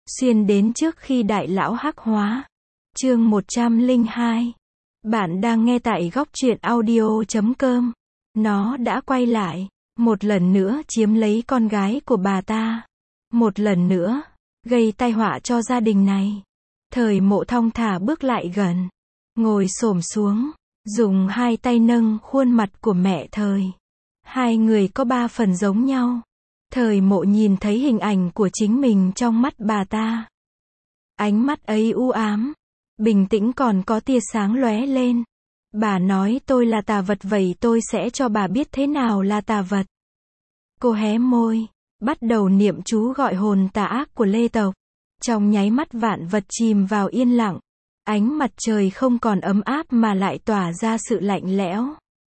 xuyên đến trước khi đại lão hắc hóa. Chương 102. Bạn đang nghe tại góc truyện audio.com. Nó đã quay lại, một lần nữa chiếm lấy con gái của bà ta. Một lần nữa, gây tai họa cho gia đình này. Thời Mộ thong thả bước lại gần, ngồi xổm xuống, dùng hai tay nâng khuôn mặt của mẹ Thời. Hai người có 3 phần giống nhau. Thời Mộ nhìn thấy hình ảnh của chính mình trong mắt bà ta. Ánh mắt ấy u ám, bình tĩnh còn có tia sáng lóe lên. Bà nói tôi là tà vật, vậy tôi sẽ cho bà biết thế nào là tà vật. Cô hé môi, bắt đầu niệm chú gọi hồn tà ác của Lê tộc. Trong nháy mắt vạn vật chìm vào yên lặng. Ánh mặt trời không còn ấm áp mà lại tỏa ra sự lạnh lẽo.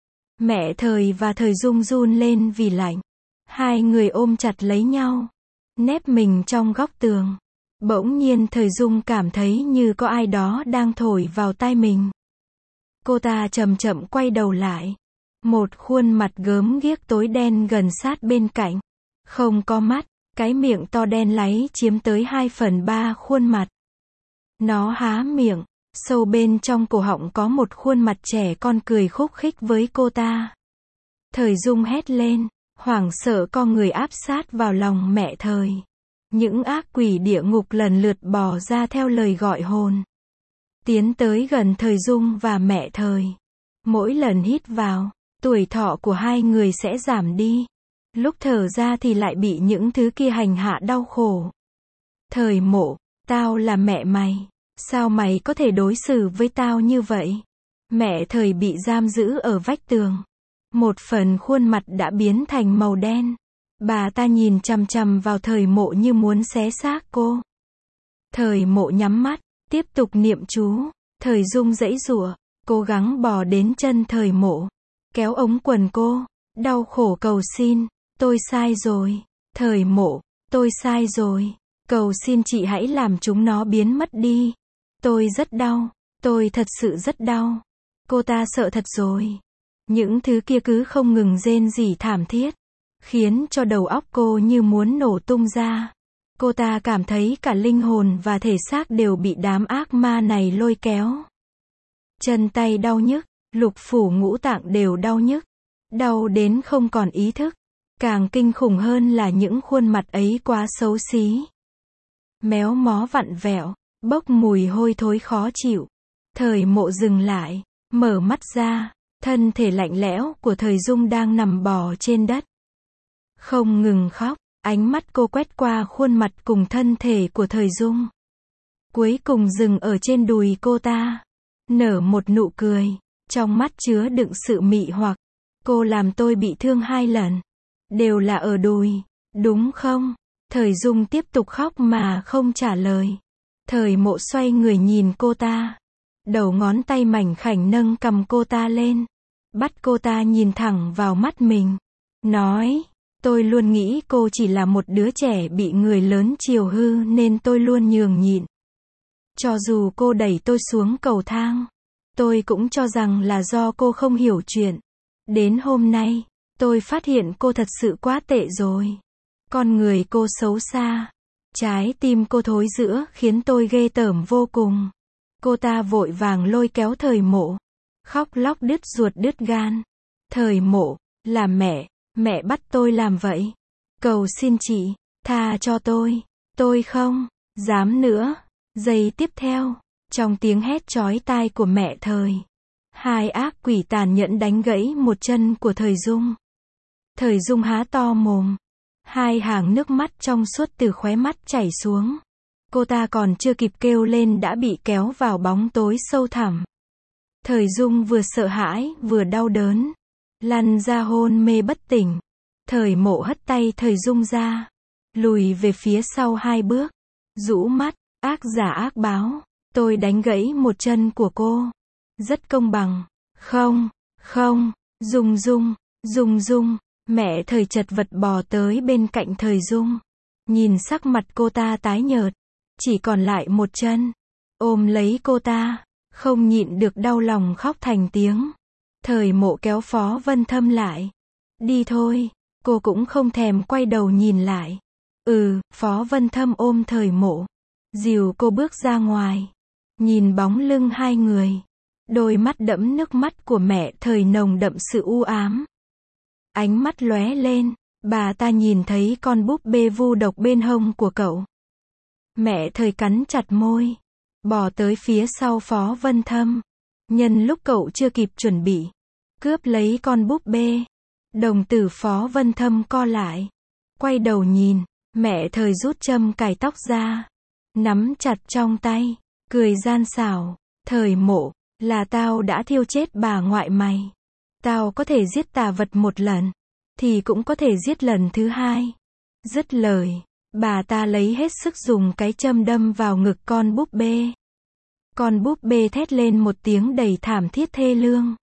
Mẹ Thời và Thời Dung run lên vì lạnh. Hai người ôm chặt lấy nhau, nép mình trong góc tường. Bỗng nhiên Thời Dung cảm thấy như có ai đó đang thổi vào tai mình. Cô ta chậm chậm quay đầu lại. Một khuôn mặt gớm ghiếc tối đen gần sát bên cạnh. Không có mắt, cái miệng to đen láy chiếm tới 2/3 khuôn mặt. Nó há miệng, sâu bên trong cổ họng có một khuôn mặt trẻ con cười khúc khích với cô ta. Thời Dung hét lên, hoảng sợ co người áp sát vào lòng mẹ Thời. Những ác quỷ địa ngục lần lượt bò ra theo lời gọi hồn. Tiến tới gần Thời Dung và mẹ Thời. Mỗi lần hít vào, tuổi thọ của hai người sẽ giảm đi. Lúc thở ra thì lại bị những thứ kia hành hạ đau khổ. Thời Mộ, tao là mẹ mày. Sao mày có thể đối xử với tao như vậy? Mẹ Thời bị giam giữ ở vách tường. Một phần khuôn mặt đã biến thành màu đen. Bà ta nhìn chằm chằm vào Thời Mộ như muốn xé xác cô. Thời Mộ nhắm mắt, tiếp tục niệm chú. Thời Dung giãy giụa, cố gắng bò đến chân Thời Mộ, kéo ống quần cô, đau khổ cầu xin, tôi sai rồi. Thời Mộ, tôi sai rồi. Cầu xin chị hãy làm chúng nó biến mất đi. Tôi rất đau, tôi thật sự rất đau. Cô ta sợ thật rồi. Những thứ kia cứ không ngừng rên rỉ thảm thiết, khiến cho đầu óc cô như muốn nổ tung ra. Cô ta cảm thấy cả linh hồn và thể xác đều bị đám ác ma này lôi kéo. Chân tay đau nhức, lục phủ ngũ tạng đều đau nhức, đau đến không còn ý thức. Càng kinh khủng hơn là những khuôn mặt ấy quá xấu xí, méo mó vặn vẹo, bốc mùi hôi thối khó chịu. Thời Mộ dừng lại, mở mắt ra, thân thể lạnh lẽo của Thời Dung đang nằm bò trên đất, không ngừng khóc. Ánh mắt cô quét qua khuôn mặt cùng thân thể của Thời Dung, cuối cùng dừng ở trên đùi cô ta, nở một nụ cười, trong mắt chứa đựng sự mị hoặc. Cô làm tôi bị thương 2 lần, đều là ở đùi, đúng không? Thời Dung tiếp tục khóc mà không trả lời. Thời Mộ xoay người nhìn cô ta, đầu ngón tay mảnh khảnh nâng cằm cô ta lên, bắt cô ta nhìn thẳng vào mắt mình, nói, tôi luôn nghĩ cô chỉ là một đứa trẻ bị người lớn chiều hư nên tôi luôn nhường nhịn. Cho dù cô đẩy tôi xuống cầu thang, tôi cũng cho rằng là do cô không hiểu chuyện. Đến hôm nay, tôi phát hiện cô thật sự quá tệ rồi. Con người cô xấu xa, trái tim cô thối rữa khiến tôi ghê tởm vô cùng. Cô ta vội vàng lôi kéo Thời Mộ, khóc lóc đứt ruột đứt gan. Thời Mộ, là mẹ bắt tôi làm vậy. Cầu xin chị, tha cho tôi không dám nữa. Giây tiếp theo, trong tiếng hét chói tai của mẹ Thời, hai ác quỷ tàn nhẫn đánh gãy một chân của Thời Dung. Thời Dung há to mồm, 2 hàng nước mắt trong suốt từ khóe mắt chảy xuống. Cô ta còn chưa kịp kêu lên đã bị kéo vào bóng tối sâu thẳm. Thời Dung vừa sợ hãi vừa đau đớn, lăn ra hôn mê bất tỉnh. Thời Mộ hất tay Thời Dung ra, lùi về phía sau 2 bước, rũ mắt, ác giả ác báo, tôi đánh gãy một chân của cô. Rất công bằng. Không, Dung, mẹ Thời chật vật bò tới bên cạnh Thời Dung. Nhìn sắc mặt cô ta tái nhợt, chỉ còn lại một chân, ôm lấy cô ta, không nhịn được đau lòng khóc thành tiếng. Thời Mộ kéo Phó Vân Thâm lại. Đi thôi, cô cũng không thèm quay đầu nhìn lại. Phó Vân Thâm ôm Thời Mộ, dìu cô bước ra ngoài. Nhìn bóng lưng hai người. Đôi mắt đẫm nước mắt của mẹ Thời nồng đậm sự u ám. Ánh mắt lóe lên, bà ta nhìn thấy con búp bê vu độc bên hông của cậu. Mẹ Thời cắn chặt môi, bò tới phía sau Phó Vân Thâm. Nhân lúc cậu chưa kịp chuẩn bị, cướp lấy con búp bê. Đồng tử Phó Vân Thâm co lại. Quay đầu nhìn, mẹ Thời rút châm cài tóc ra. Nắm chặt trong tay, cười gian xảo. Thời Mộ, là tao đã thiêu chết bà ngoại mày. Tao có thể giết tà vật một lần, thì cũng có thể giết lần thứ hai. Dứt lời, bà ta lấy hết sức dùng cái châm đâm vào ngực con búp bê. Con búp bê thét lên một tiếng đầy thảm thiết thê lương.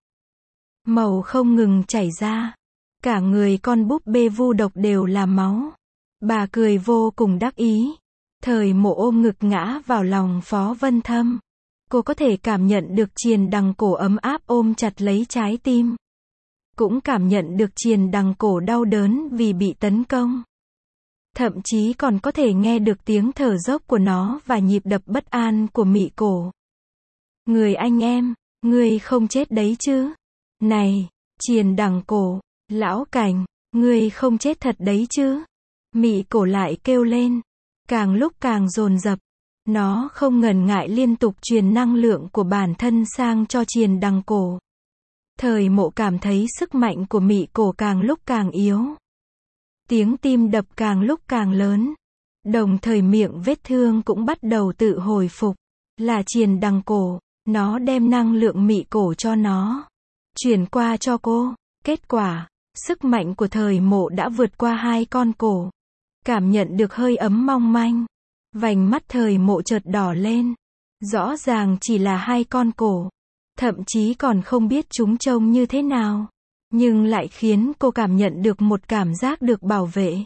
Màu không ngừng chảy ra. Cả người con búp bê vu độc đều là máu. Bà cười vô cùng đắc ý. Thời Mộ ôm ngực ngã vào lòng Phó Vân Thâm. Cô có thể cảm nhận được triền đằng cổ ấm áp ôm chặt lấy trái tim. Cũng cảm nhận được triền đằng cổ đau đớn vì bị tấn công. Thậm chí còn có thể nghe được tiếng thở dốc của nó và nhịp đập bất an của mị cổ. Người anh em, ngươi không chết đấy chứ? Này, triền đằng cổ, lão Cảnh, ngươi không chết thật đấy chứ? Mị cổ lại kêu lên, càng lúc càng dồn dập. Nó không ngần ngại liên tục truyền năng lượng của bản thân sang cho triền đằng cổ. Thời Mộ cảm thấy sức mạnh của mị cổ càng lúc càng yếu. Tiếng tim đập càng lúc càng lớn. Đồng thời miệng vết thương cũng bắt đầu tự hồi phục. Là triền đằng cổ, nó đem năng lượng mị cổ cho nó. Chuyển qua cho cô. Kết quả, sức mạnh của Thời Mộ đã vượt qua hai con cổ. Cảm nhận được hơi ấm mong manh. Vành mắt Thời Mộ chợt đỏ lên. Rõ ràng chỉ là hai con cổ. Thậm chí còn không biết chúng trông như thế nào. Nhưng lại khiến cô cảm nhận được một cảm giác được bảo vệ.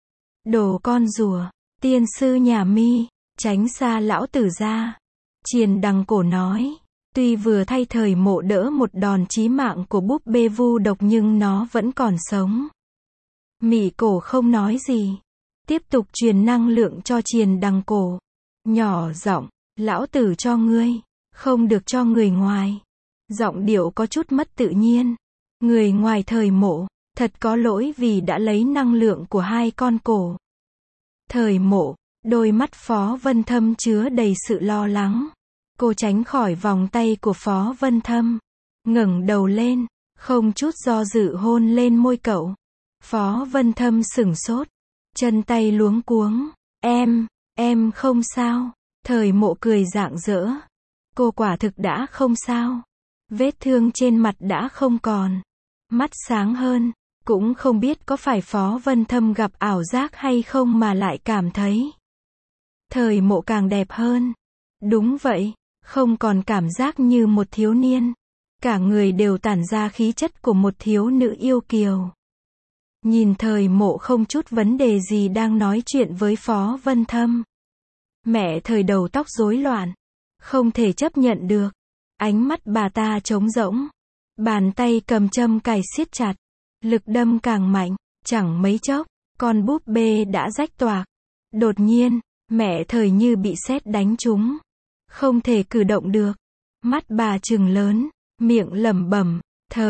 Đồ con rùa, tiên sư nhà mi, tránh xa lão tử ra. Triền đằng cổ nói. Tuy vừa thay Thời Mộ đỡ một đòn chí mạng của búp bê vu độc nhưng nó vẫn còn sống. Mị cổ không nói gì. Tiếp tục truyền năng lượng cho triền đằng cổ. Nhỏ giọng, lão tử cho ngươi, không được cho người ngoài. Giọng điệu có chút mất tự nhiên. Người ngoài Thời Mộ, thật có lỗi vì đã lấy năng lượng của hai con cổ. Thời Mộ, đôi mắt Phó Vân Thâm chứa đầy sự lo lắng. Cô tránh khỏi vòng tay của Phó Vân Thâm. Ngẩng đầu lên, không chút do dự hôn lên môi cậu. Phó Vân Thâm sửng sốt. Chân tay luống cuống. Em không sao. Thời Mộ cười rạng rỡ. Cô quả thực đã không sao. Vết thương trên mặt đã không còn. Mắt sáng hơn. Cũng không biết có phải Phó Vân Thâm gặp ảo giác hay không mà lại cảm thấy Thời Mộ càng đẹp hơn. Đúng vậy, không còn cảm giác như một thiếu niên. Cả người đều tản ra khí chất của một thiếu nữ yêu kiều. Nhìn Thời Mộ không chút vấn đề gì đang nói chuyện với Phó Vân Thâm. Mẹ Thời đầu tóc rối loạn. Không thể chấp nhận được. Ánh mắt bà ta trống rỗng. Bàn tay cầm châm cài siết chặt. Lực đâm càng mạnh. Chẳng mấy chốc, con búp bê đã rách toạc. Đột nhiên, mẹ Thời như bị sét đánh trúng. Không thể cử động được. Mắt bà trừng lớn. Miệng lẩm bẩm.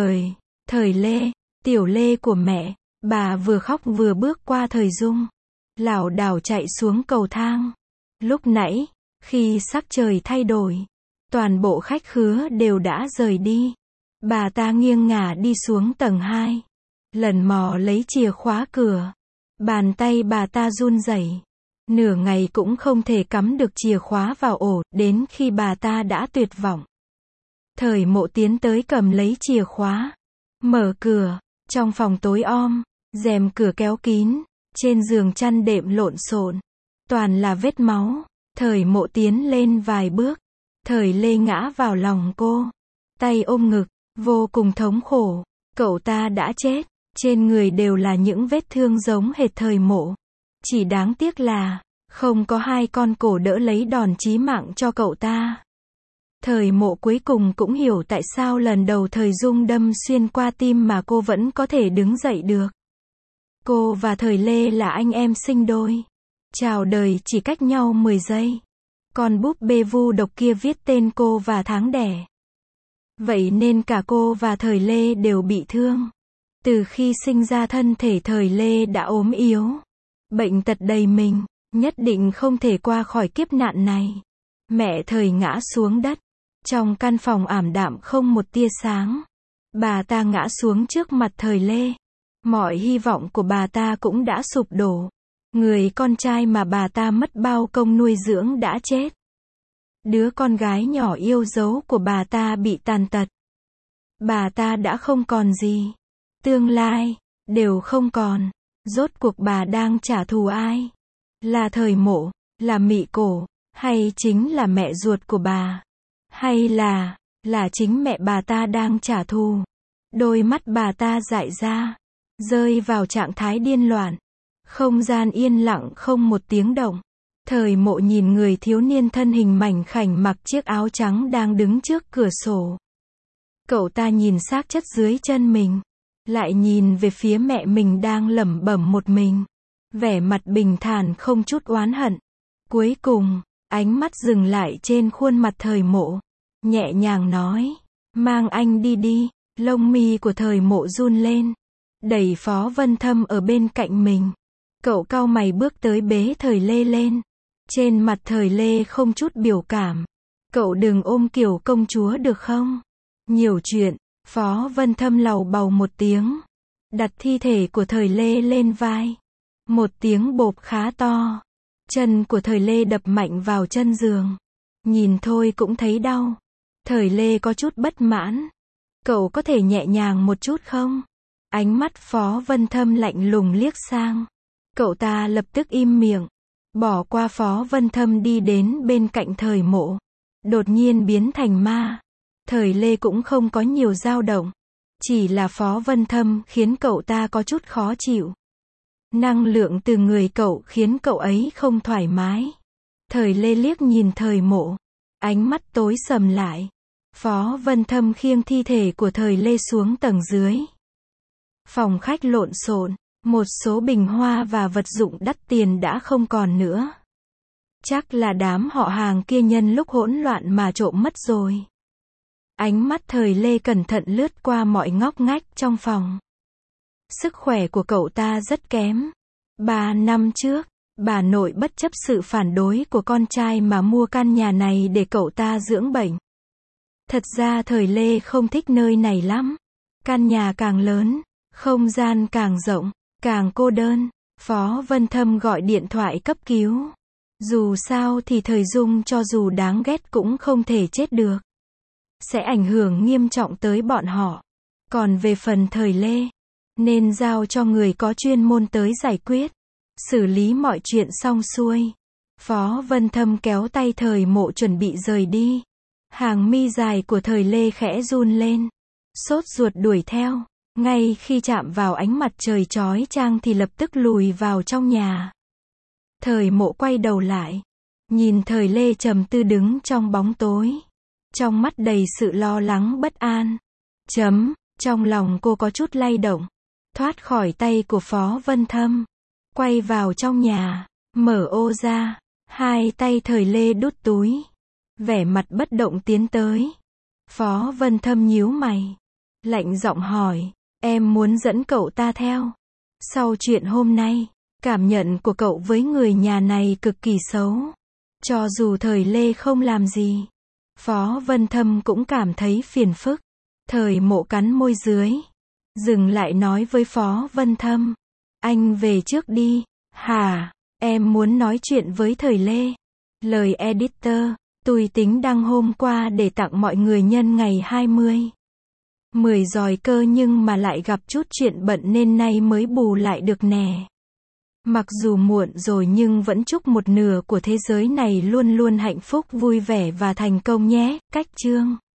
Thời Lê, tiểu Lê của mẹ. Bà vừa khóc vừa bước qua Thời Dung. Lảo đảo chạy xuống cầu thang. Lúc nãy, khi sắc trời thay đổi, toàn bộ khách khứa đều đã rời đi. Bà ta nghiêng ngả đi xuống tầng 2. Lần mò lấy chìa khóa cửa. Bàn tay bà ta run rẩy. Nửa ngày cũng không thể cắm được chìa khóa vào ổ, đến khi bà ta đã tuyệt vọng. Thời Mộ tiến tới cầm lấy chìa khóa. Mở cửa. Trong phòng tối om, rèm cửa kéo kín. Trên giường chăn đệm lộn xộn. Toàn là vết máu. Thời Mộ tiến lên vài bước. Thời Lê ngã vào lòng cô. Tay ôm ngực, vô cùng thống khổ. Cậu ta đã chết. Trên người đều là những vết thương giống hệt Thời Mộ. Chỉ đáng tiếc là, không có hai con cổ đỡ lấy đòn chí mạng cho cậu ta. Thời Mộ cuối cùng cũng hiểu tại sao lần đầu Thời Dung đâm xuyên qua tim mà cô vẫn có thể đứng dậy được. Cô và Thời Lê là anh em sinh đôi. Chào đời chỉ cách nhau 10 giây. Con búp bê vu độc kia viết tên cô và tháng đẻ. Vậy nên cả cô và Thời Lê đều bị thương. Từ khi sinh ra thân thể Thời Lê đã ốm yếu. Bệnh tật đầy mình, nhất định không thể qua khỏi kiếp nạn này. Mẹ Thời ngã xuống đất. Trong căn phòng ảm đạm không một tia sáng. Bà ta ngã xuống trước mặt Thời Lê. Mọi hy vọng của bà ta cũng đã sụp đổ. Người con trai mà bà ta mất bao công nuôi dưỡng đã chết. Đứa con gái nhỏ yêu dấu của bà ta bị tàn tật. Bà ta đã không còn gì. Tương lai, đều không còn. Rốt cuộc bà đang trả thù ai? Là Thời Mộ, là Mị Cổ, hay chính là mẹ ruột của bà? Hay là chính mẹ bà ta đang trả thù? Đôi mắt bà ta dại ra, rơi vào trạng thái điên loạn. Không gian yên lặng không một tiếng động. Thời Mộ nhìn người thiếu niên thân hình mảnh khảnh mặc chiếc áo trắng đang đứng trước cửa sổ. Cậu ta nhìn xác chất dưới chân mình. Lại nhìn về phía mẹ mình đang lẩm bẩm một mình. Vẻ mặt bình thản không chút oán hận. Cuối cùng, ánh mắt dừng lại trên khuôn mặt Thời Mộ. Nhẹ nhàng nói, mang anh đi đi. Lông mi của Thời Mộ run lên. Đẩy Phó Vân Thâm ở bên cạnh mình. Cậu cau mày bước tới bế Thời Lê lên. Trên mặt Thời Lê không chút biểu cảm. Cậu đừng ôm kiểu công chúa được không? Nhiều chuyện. Phó Vân Thâm lầu bầu một tiếng. Đặt thi thể của Thời Lê lên vai. Một tiếng bộp khá to. Chân của Thời Lê đập mạnh vào chân giường. Nhìn thôi cũng thấy đau. Thời Lê có chút bất mãn. Cậu có thể nhẹ nhàng một chút không? Ánh mắt Phó Vân Thâm lạnh lùng liếc sang. Cậu ta lập tức im miệng. Bỏ qua Phó Vân Thâm đi đến bên cạnh Thời Mộ. Đột nhiên biến thành ma. Thời Lê cũng không có nhiều dao động. Chỉ là Phó Vân Thâm khiến cậu ta có chút khó chịu. Năng lượng từ người cậu khiến cậu ấy không thoải mái. Thời Lê liếc nhìn Thời Mộ. Ánh mắt tối sầm lại. Phó Vân Thâm khiêng thi thể của Thời Lê xuống tầng dưới. Phòng khách lộn xộn. Một số bình hoa và vật dụng đắt tiền đã không còn nữa. Chắc là đám họ hàng kia nhân lúc hỗn loạn mà trộm mất rồi. Ánh mắt Thời Lê cẩn thận lướt qua mọi ngóc ngách trong phòng. Sức khỏe của cậu ta rất kém. 3 năm trước, bà nội bất chấp sự phản đối của con trai mà mua căn nhà này để cậu ta dưỡng bệnh. Thật ra Thời Lê không thích nơi này lắm. Căn nhà càng lớn, không gian càng rộng, càng cô đơn. Phó Vân Thâm gọi điện thoại cấp cứu. Dù sao thì Thời Dung cho dù đáng ghét cũng không thể chết được. Sẽ ảnh hưởng nghiêm trọng tới bọn họ. Còn về phần Thời Lê, nên giao cho người có chuyên môn tới giải quyết. Xử lý mọi chuyện xong xuôi. Phó Vân Thâm kéo tay Thời Mộ chuẩn bị rời đi. Hàng mi dài của Thời Lê khẽ run lên. Sốt ruột đuổi theo. Ngay khi chạm vào ánh mặt trời chói chang thì lập tức lùi vào trong nhà. Thời Mộ quay đầu lại. Nhìn Thời Lê trầm tư đứng trong bóng tối. Trong mắt đầy sự lo lắng bất an. Trong lòng cô có chút lay động. Thoát khỏi tay của Phó Vân Thâm. Quay vào trong nhà. Mở ô ra. Hai tay Thời Lê đút túi. Vẻ mặt bất động tiến tới. Phó Vân Thâm nhíu mày. Lạnh giọng hỏi. Em muốn dẫn cậu ta theo. Sau chuyện hôm nay, cảm nhận của cậu với người nhà này cực kỳ xấu. Cho dù Thời Lê không làm gì, Phó Vân Thâm cũng cảm thấy phiền phức. Thời Mộ cắn môi dưới. Dừng lại nói với Phó Vân Thâm. Anh về trước đi. Hả? Em muốn nói chuyện với Thời Lê. Lời editor. Tôi tính đăng hôm qua để tặng mọi người nhân ngày 20. 10 giòi cơ nhưng mà lại gặp chút chuyện bận nên nay mới bù lại được nè. Mặc dù muộn rồi nhưng vẫn chúc một nửa của thế giới này luôn luôn hạnh phúc vui vẻ và thành công nhé. Cách chương